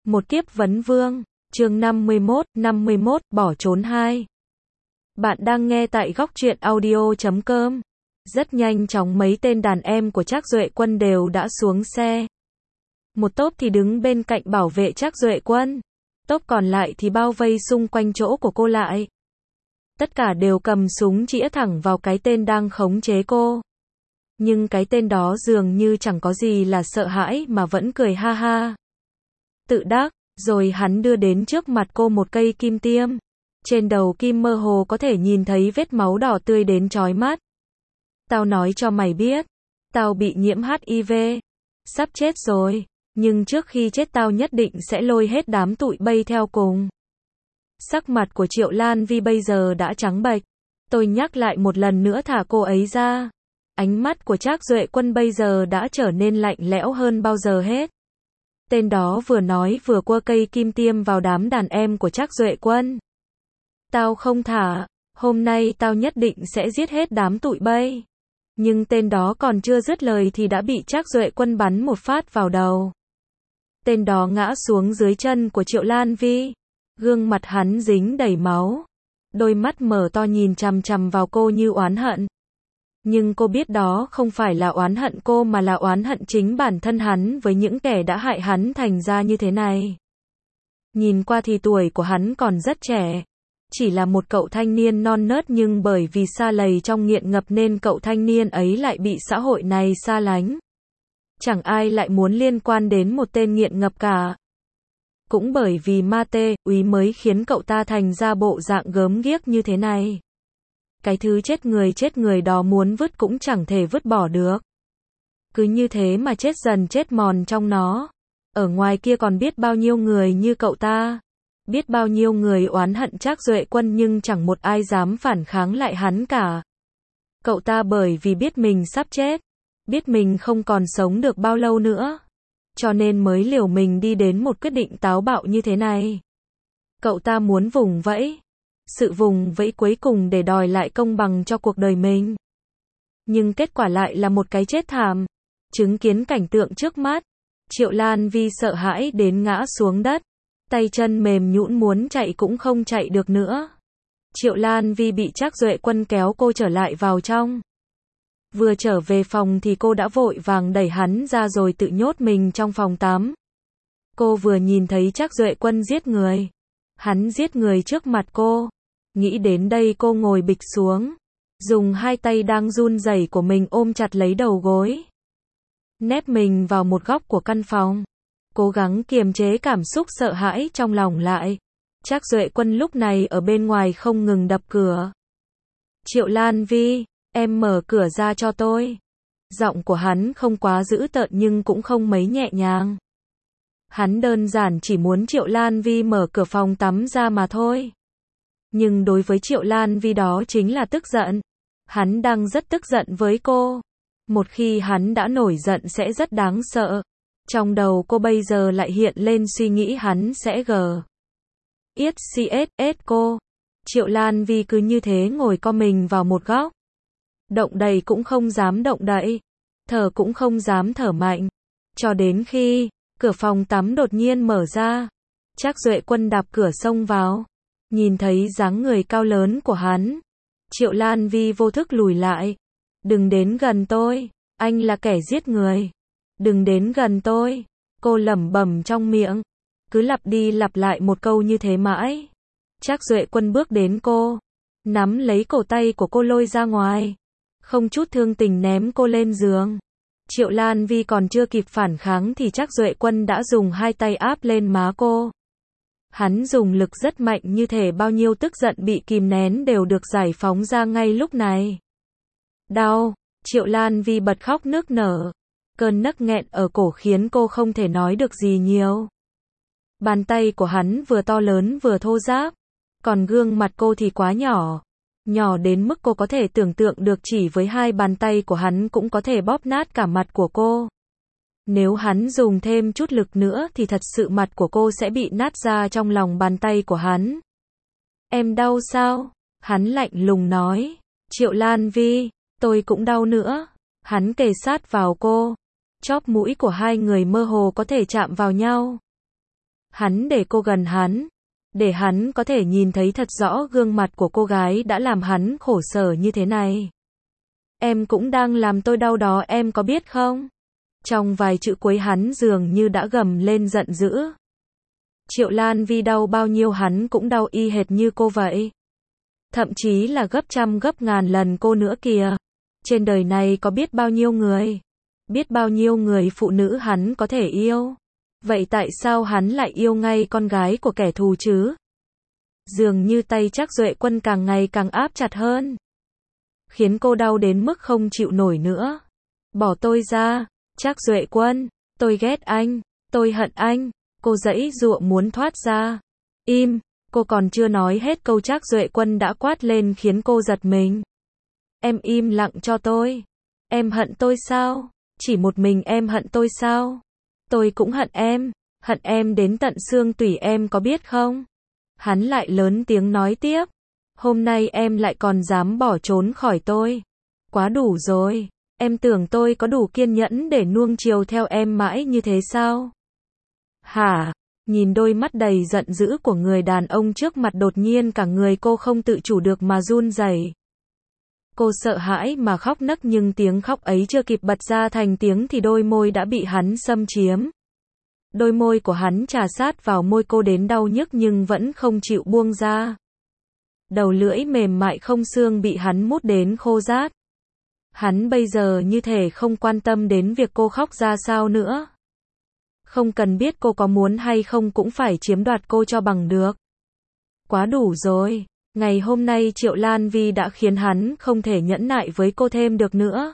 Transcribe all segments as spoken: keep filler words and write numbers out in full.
Một kiếp vấn vương, chương năm mươi mốt, năm mươi mốt, bỏ trốn hai. Bạn đang nghe tại góc truyện audio chấm com. Rất nhanh chóng mấy tên đàn em của Trác Duệ Quân đều đã xuống xe. Một tốp thì đứng bên cạnh bảo vệ Trác Duệ Quân. Tốp còn lại thì bao vây xung quanh chỗ của cô lại. Tất cả đều cầm súng chĩa thẳng vào cái tên đang khống chế cô. Nhưng cái tên đó dường như chẳng có gì là sợ hãi mà vẫn cười ha ha. Tự đắc, rồi hắn đưa đến trước mặt cô một cây kim tiêm. Trên đầu kim mơ hồ có thể nhìn thấy vết máu đỏ tươi đến chói mắt. Tao nói cho mày biết, tao bị nhiễm hát i vê. Sắp chết rồi, nhưng trước khi chết tao nhất định sẽ lôi hết đám tụi bay theo cùng. Sắc mặt của Triệu Lan Vi bây giờ đã trắng bệch. Tôi nhắc lại một lần nữa thả cô ấy ra. Ánh mắt của Trác Duệ Quân bây giờ đã trở nên lạnh lẽo hơn bao giờ hết. Tên đó vừa nói vừa quơ cây kim tiêm vào đám đàn em của Trác Duệ Quân. Tao không thả, hôm nay tao nhất định sẽ giết hết đám tụi bay. Nhưng tên đó còn chưa dứt lời thì đã bị Trác Duệ Quân bắn một phát vào đầu. Tên đó ngã xuống dưới chân của Triệu Lan Vi. Gương mặt hắn dính đầy máu. Đôi mắt mở to nhìn chằm chằm vào cô như oán hận. Nhưng cô biết đó không phải là oán hận cô mà là oán hận chính bản thân hắn với những kẻ đã hại hắn thành ra như thế này. Nhìn qua thì tuổi của hắn còn rất trẻ. Chỉ là một cậu thanh niên non nớt nhưng bởi vì sa lầy trong nghiện ngập nên cậu thanh niên ấy lại bị xã hội này xa lánh. Chẳng ai lại muốn liên quan đến một tên nghiện ngập cả. Cũng bởi vì ma tê, úy mới khiến cậu ta thành ra bộ dạng gớm ghiếc như thế này. Cái thứ chết người chết người đó muốn vứt cũng chẳng thể vứt bỏ được. Cứ như thế mà chết dần chết mòn trong nó. Ở ngoài kia còn biết bao nhiêu người như cậu ta. Biết bao nhiêu người oán hận Trác Duệ Quân nhưng chẳng một ai dám phản kháng lại hắn cả. Cậu ta bởi vì biết mình sắp chết. Biết mình không còn sống được bao lâu nữa. Cho nên mới liều mình đi đến một quyết định táo bạo như thế này. Cậu ta muốn vùng vẫy. Sự vùng vẫy cuối cùng để đòi lại công bằng cho cuộc đời mình. Nhưng kết quả lại là một cái chết thảm. Chứng kiến cảnh tượng trước mắt, Triệu Lan Vi sợ hãi đến ngã xuống đất. Tay chân mềm nhũn muốn chạy cũng không chạy được nữa. Triệu Lan Vi bị Trác Duệ Quân kéo cô trở lại vào trong. Vừa trở về phòng thì cô đã vội vàng đẩy hắn ra rồi tự nhốt mình trong phòng tắm. Cô vừa nhìn thấy Trác Duệ Quân giết người. Hắn giết người trước mặt cô. Nghĩ đến đây cô ngồi bịch xuống. Dùng hai tay đang run rẩy của mình ôm chặt lấy đầu gối. Nép mình vào một góc của căn phòng. Cố gắng kiềm chế cảm xúc sợ hãi trong lòng lại. Trác Duệ Quân lúc này ở bên ngoài không ngừng đập cửa. Triệu Lan Vi, em mở cửa ra cho tôi. Giọng của hắn không quá dữ tợn nhưng cũng không mấy nhẹ nhàng. Hắn đơn giản chỉ muốn Triệu Lan Vi mở cửa phòng tắm ra mà thôi. Nhưng đối với Triệu Lan Vi đó chính là tức giận. Hắn đang rất tức giận với cô. Một khi hắn đã nổi giận sẽ rất đáng sợ. Trong đầu cô bây giờ lại hiện lên suy nghĩ hắn sẽ gờ. Yết xê ét cô. Triệu Lan Vi cứ như thế ngồi co mình vào một góc. Động đậy cũng không dám động đậy. Thở cũng không dám thở mạnh. Cho đến khi cửa phòng tắm đột nhiên mở ra. Trác Duệ Quân đạp cửa xông vào. Nhìn thấy dáng người cao lớn của hắn. Triệu Lan Vi vô thức lùi lại. Đừng đến gần tôi. Anh là kẻ giết người. Đừng đến gần tôi. Cô lẩm bẩm trong miệng. Cứ lặp đi lặp lại một câu như thế mãi. Trác Duệ Quân bước đến cô. Nắm lấy cổ tay của cô lôi ra ngoài. Không chút thương tình ném cô lên giường. Triệu Lan Vi còn chưa kịp phản kháng thì Trác Duệ Quân đã dùng hai tay áp lên má cô. Hắn dùng lực rất mạnh như thể bao nhiêu tức giận bị kìm nén đều được giải phóng ra ngay lúc này. Đau, Triệu Lan Vi bật khóc nức nở. Cơn nấc nghẹn ở cổ khiến cô không thể nói được gì nhiều. Bàn tay của hắn vừa to lớn vừa thô ráp. Còn gương mặt cô thì quá nhỏ. Nhỏ đến mức cô có thể tưởng tượng được chỉ với hai bàn tay của hắn cũng có thể bóp nát cả mặt của cô. Nếu hắn dùng thêm chút lực nữa thì thật sự mặt của cô sẽ bị nát ra trong lòng bàn tay của hắn. Em đau sao? Hắn lạnh lùng nói. Triệu Lan Vi, tôi cũng đau nữa. Hắn kề sát vào cô. Chóp mũi của hai người mơ hồ có thể chạm vào nhau. Hắn để cô gần hắn, để hắn có thể nhìn thấy thật rõ gương mặt của cô gái đã làm hắn khổ sở như thế này. Em cũng đang làm tôi đau đó, em có biết không? Trong vài chữ cuối hắn dường như đã gầm lên giận dữ. Triệu Lan Vi đau bao nhiêu hắn cũng đau y hệt như cô vậy. Thậm chí là gấp trăm gấp ngàn lần cô nữa kìa. Trên đời này có biết bao nhiêu người, biết bao nhiêu người phụ nữ hắn có thể yêu. Vậy tại sao hắn lại yêu ngay con gái của kẻ thù chứ? Dường như tay Trác Duệ Quân càng ngày càng áp chặt hơn, khiến cô đau đến mức không chịu nổi nữa. Bỏ tôi ra, Trác Duệ Quân, tôi ghét anh, tôi hận anh. Cô giãy giụa muốn thoát ra. Im, cô còn chưa nói hết câu Trác Duệ Quân đã quát lên khiến cô giật mình. Em im lặng cho tôi. Em hận tôi sao? Chỉ một mình em hận tôi sao? Tôi cũng hận em, hận em đến tận xương tủy, em có biết không? Hắn lại lớn tiếng nói tiếp. Hôm nay em lại còn dám bỏ trốn khỏi tôi. Quá đủ rồi, em tưởng tôi có đủ kiên nhẫn để nuông chiều theo em mãi như thế sao? Hả? Nhìn đôi mắt đầy giận dữ của người đàn ông trước mặt, đột nhiên cả người cô không tự chủ được mà run rẩy. Cô sợ hãi mà khóc nấc, nhưng tiếng khóc ấy chưa kịp bật ra thành tiếng thì đôi môi đã bị hắn xâm chiếm. Đôi môi của hắn chà sát vào môi cô đến đau nhức nhưng vẫn không chịu buông ra. Đầu lưỡi mềm mại không xương bị hắn mút đến khô rát. Hắn bây giờ như thể không quan tâm đến việc cô khóc ra sao nữa. Không cần biết cô có muốn hay không cũng phải chiếm đoạt cô cho bằng được. Quá đủ rồi. Ngày hôm nay Triệu Lan Vi đã khiến hắn không thể nhẫn nại với cô thêm được nữa.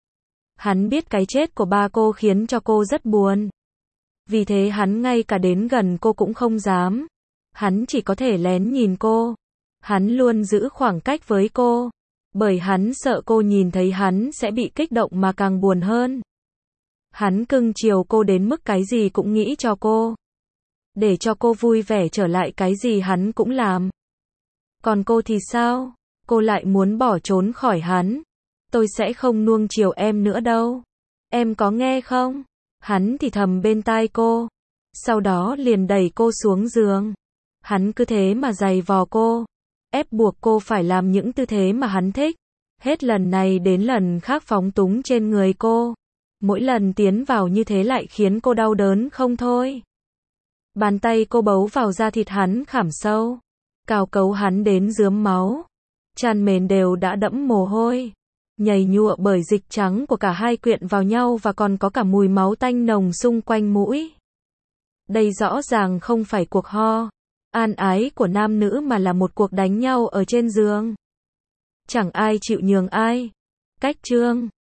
Hắn biết cái chết của ba cô khiến cho cô rất buồn. Vì thế hắn ngay cả đến gần cô cũng không dám. Hắn chỉ có thể lén nhìn cô. Hắn luôn giữ khoảng cách với cô. Bởi hắn sợ cô nhìn thấy hắn sẽ bị kích động mà càng buồn hơn. Hắn cưng chiều cô đến mức cái gì cũng nghĩ cho cô. Để cho cô vui vẻ trở lại cái gì hắn cũng làm. Còn cô thì sao? Cô lại muốn bỏ trốn khỏi hắn. Tôi sẽ không nuông chiều em nữa đâu. Em có nghe không? Hắn thì thầm bên tai cô. Sau đó liền đẩy cô xuống giường. Hắn cứ thế mà giày vò cô. Ép buộc cô phải làm những tư thế mà hắn thích. Hết lần này đến lần khác phóng túng trên người cô. Mỗi lần tiến vào như thế lại khiến cô đau đớn không thôi. Bàn tay cô bấu vào da thịt hắn khảm sâu. Cào cấu hắn đến rướm máu. Tràn mền đều đã đẫm mồ hôi. Nhầy nhụa bởi dịch trắng của cả hai quyện vào nhau và còn có cả mùi máu tanh nồng xung quanh mũi. Đây rõ ràng không phải cuộc ho an ái của nam nữ mà là một cuộc đánh nhau ở trên giường. Chẳng ai chịu nhường ai. Cách chương